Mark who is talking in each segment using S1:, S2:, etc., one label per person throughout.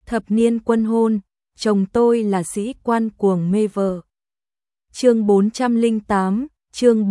S1: thập niên quân hôn, chồng tôi là sĩ quan cuồng mê vợ. Chương 408, chương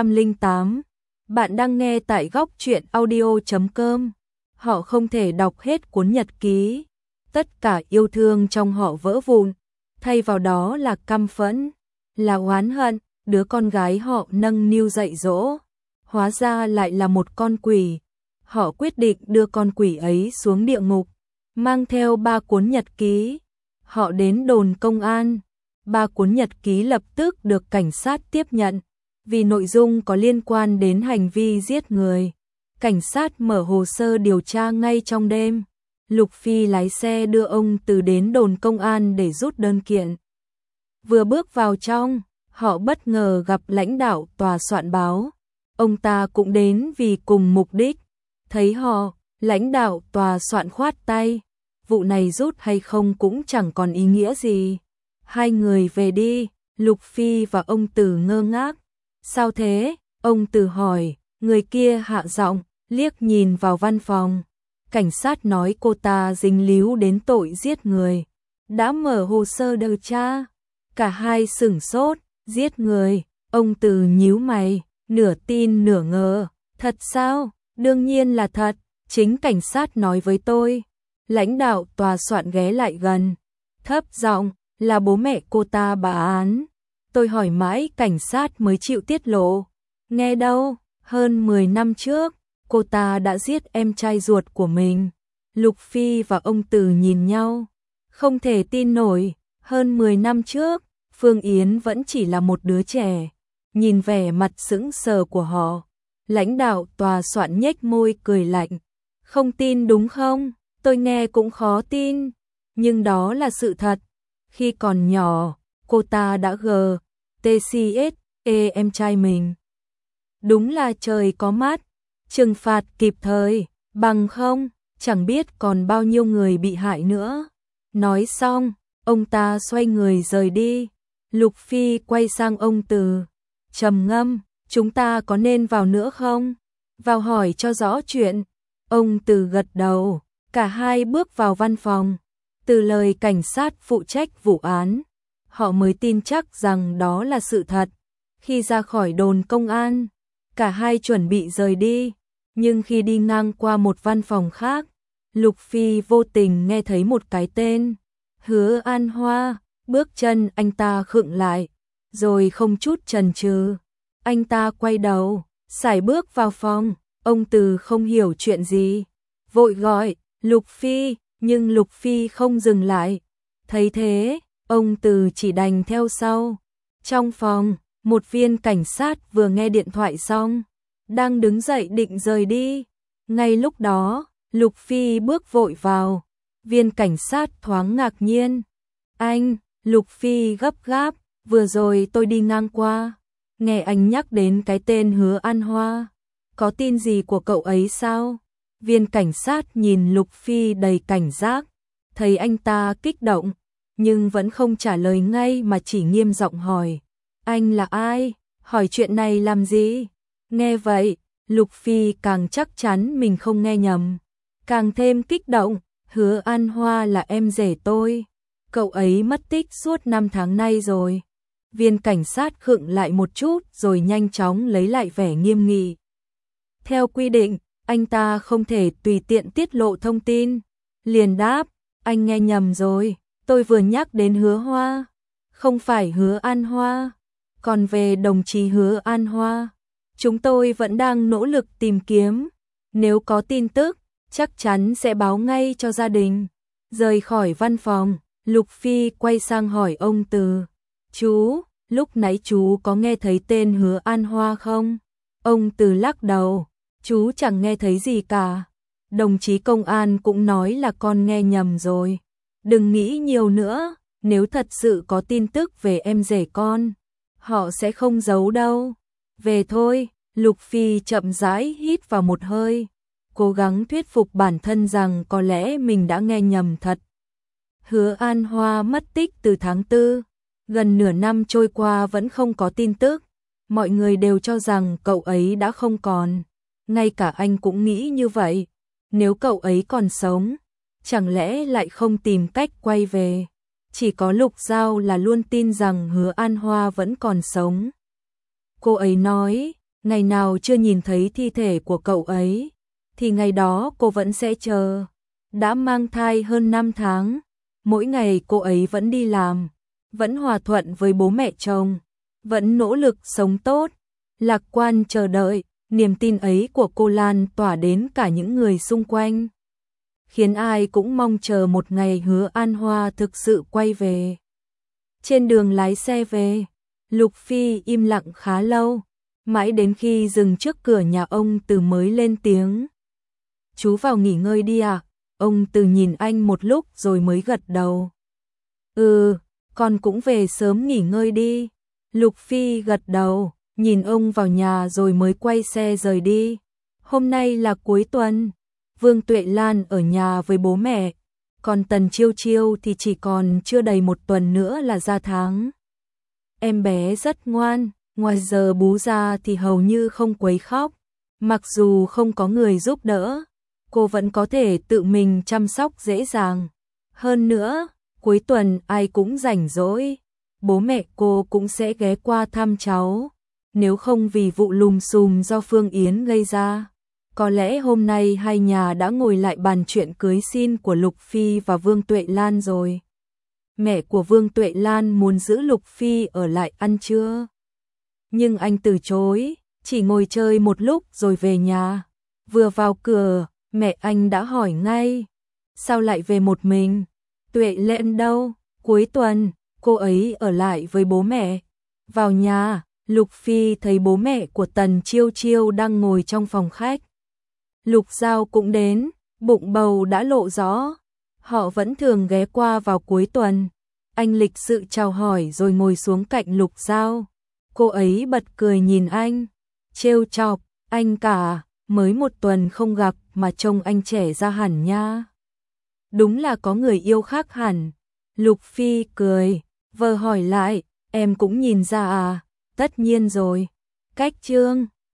S1: 408. Bạn đang nghe tại góc truyện audio.com. Họ không thể đọc hết cuốn nhật ký. Tất cả yêu thương trong họ vỡ vụn, thay vào đó là căm phẫn, là oán hận. Đứa con gái họ nâng niu dạy dỗ, hóa ra lại là một con quỷ. Họ quyết định đưa con quỷ ấy xuống địa ngục, mang theo 3 cuốn nhật ký. Họ đến đồn công an. 3 cuốn nhật ký lập tức được cảnh sát tiếp nhận, vì nội dung có liên quan đến hành vi giết người. Cảnh sát mở hồ sơ điều tra ngay trong đêm. Lục Phi lái xe đưa ông Từ đến đồn công an để rút đơn kiện. Vừa bước vào trong, họ bất ngờ gặp lãnh đạo tòa soạn báo. Ông ta cũng đến vì cùng mục đích. Thấy họ, lãnh đạo tòa soạn khoát tay. Vụ này rút hay không cũng chẳng còn ý nghĩa gì. Hai người về đi. Lục Phi và ông Từ ngơ ngác. Sao thế? Ông Từ hỏi. Người kia hạ giọng, liếc nhìn vào văn phòng. Cảnh sát nói cô ta dính líu đến tội giết người. Đã mở hồ sơ điều tra. Cả hai sửng sốt. Giết người? Ông Từ nhíu mày, nửa tin nửa ngờ. Thật sao? Đương nhiên là thật. Chính cảnh sát nói với tôi. Lãnh đạo tòa soạn ghé lại gần, thấp giọng, là bố mẹ cô ta bà án. Tôi hỏi mãi cảnh sát mới chịu tiết lộ. Nghe đâu, hơn 10 năm trước, cô ta đã giết em trai ruột của mình. Lục Phi và ông Từ nhìn nhau, không thể tin nổi. Hơn 10 năm trước, Phương Yến vẫn chỉ là một đứa trẻ. Nhìn vẻ mặt sững sờ của họ, lãnh đạo tòa soạn nhếch môi cười lạnh. Không tin đúng không? Tôi nghe cũng khó tin, nhưng đó là sự thật. Khi còn nhỏ, cô ta đã TCS em trai mình. Đúng là trời có mắt, trừng phạt kịp thời, bằng không, chẳng biết còn bao nhiêu người bị hại nữa. Nói xong, ông ta xoay người rời đi. Lục Phi quay sang ông Từ, trầm ngâm, chúng ta có nên vào nữa không? Vào hỏi cho rõ chuyện. Ông Từ gật đầu. Cả hai bước vào văn phòng. Từ lời cảnh sát phụ trách vụ án, họ mới tin chắc rằng đó là sự thật. Khi ra khỏi đồn công an, cả hai chuẩn bị rời đi. Nhưng khi đi ngang qua một văn phòng khác, Lục Phi vô tình nghe thấy một cái tên. Hứa An Hoa. Bước chân anh ta khựng lại, rồi không chút chần chừ, anh ta quay đầu, sải bước vào phòng. Ông Từ không hiểu chuyện gì, vội gọi Lục Phi, nhưng Lục Phi không dừng lại. Thấy thế, ông Từ chỉ đành theo sau. Trong phòng, một viên cảnh sát vừa nghe điện thoại xong, đang đứng dậy định rời đi. Ngay lúc đó, Lục Phi bước vội vào. Viên cảnh sát thoáng ngạc nhiên. Anh, Lục Phi gấp gáp, vừa rồi tôi đi ngang qua, nghe anh nhắc đến cái tên Hứa An Hoa. Có tin gì của cậu ấy sao? Viên cảnh sát nhìn Lục Phi đầy cảnh giác, thấy anh ta kích động, nhưng vẫn không trả lời ngay mà chỉ nghiêm giọng hỏi. Anh là ai? Hỏi chuyện này làm gì? Nghe vậy, Lục Phi càng chắc chắn mình không nghe nhầm, càng thêm kích động. Hứa An Hoa là em rể tôi. Cậu ấy mất tích suốt 5 tháng nay rồi. Viên cảnh sát khựng lại một chút rồi nhanh chóng lấy lại vẻ nghiêm nghị. Theo quy định, anh ta không thể tùy tiện tiết lộ thông tin. Liền đáp, anh nghe nhầm rồi, tôi vừa nhắc đến Hứa Hoa, không phải Hứa An Hoa. Còn về đồng chí Hứa An Hoa, chúng tôi vẫn đang nỗ lực tìm kiếm. Nếu có tin tức, chắc chắn sẽ báo ngay cho gia đình. Rời khỏi văn phòng, Lục Phi quay sang hỏi ông Từ. Chú, lúc nãy chú có nghe thấy tên Hứa An Hoa không? Ông Từ lắc đầu. Chú chẳng nghe thấy gì cả. Đồng chí công an cũng nói là con nghe nhầm rồi. Đừng nghĩ nhiều nữa, nếu thật sự có tin tức về em rể con, họ sẽ không giấu đâu. Về thôi. Lục Phi chậm rãi hít vào một hơi, cố gắng thuyết phục bản thân rằng có lẽ mình đã nghe nhầm thật. Hứa An Hoa mất tích từ tháng 4, gần nửa năm trôi qua vẫn không có tin tức. Mọi người đều cho rằng cậu ấy đã không còn. Ngay cả anh cũng nghĩ như vậy. Nếu cậu ấy còn sống, chẳng lẽ lại không tìm cách quay về. Chỉ có Lục Giao là luôn tin rằng Hứa An Hoa vẫn còn sống. Cô ấy nói, ngày nào chưa nhìn thấy thi thể của cậu ấy, thì ngày đó cô vẫn sẽ chờ. Đã mang thai hơn 5 tháng, mỗi ngày cô ấy vẫn đi làm, vẫn hòa thuận với bố mẹ chồng, vẫn nỗ lực sống tốt, lạc quan chờ đợi. Niềm tin ấy của cô lan tỏa đến cả những người xung quanh, khiến ai cũng mong chờ một ngày Hứa An Hoa thực sự quay về. Trên đường lái xe về, Lục Phi im lặng khá lâu, mãi đến khi dừng trước cửa nhà ông Từ mới lên tiếng. Chú vào nghỉ ngơi đi ạ. Ông Từ nhìn anh một lúc rồi mới gật đầu. Ừ, con cũng về sớm nghỉ ngơi đi. Lục Phi gật đầu, nhìn ông vào nhà rồi mới quay xe rời đi. Hôm nay là cuối tuần, Vương Tuệ Lan ở nhà với bố mẹ, còn Tần Chiêu Chiêu thì chỉ còn chưa đầy một tuần nữa là ra tháng. Em bé rất ngoan, ngoài giờ bú ra thì hầu như không quấy khóc. Mặc dù không có người giúp đỡ, cô vẫn có thể tự mình chăm sóc dễ dàng. Hơn nữa, cuối tuần ai cũng rảnh rỗi, bố mẹ cô cũng sẽ ghé qua thăm cháu. Nếu không vì vụ lùm xùm do Phương Yến gây ra, có lẽ hôm nay hai nhà đã ngồi lại bàn chuyện cưới xin của Lục Phi và Vương Tuệ Lan rồi. Mẹ của Vương Tuệ Lan muốn giữ Lục Phi ở lại ăn trưa, nhưng anh từ chối, chỉ ngồi chơi một lúc rồi về nhà. Vừa vào cửa, mẹ anh đã hỏi ngay, sao lại về một mình? Tuệ Lệ đâu? Cuối tuần, cô ấy ở lại với bố mẹ. Vào nhà, Lục Phi thấy bố mẹ của Tần Chiêu Chiêu đang ngồi trong phòng khách. Lục Giao cũng đến, bụng bầu đã lộ rõ. Họ vẫn thường ghé qua vào cuối tuần. Anh lịch sự chào hỏi rồi ngồi xuống cạnh Lục Giao. Cô ấy bật cười nhìn anh, trêu chọc, anh cả, mới một tuần không gặp mà trông anh trẻ ra hẳn nha. Đúng là có người yêu khác hẳn. Lục Phi cười, vờ hỏi lại, em cũng nhìn ra à? Tất nhiên rồi. Cách chương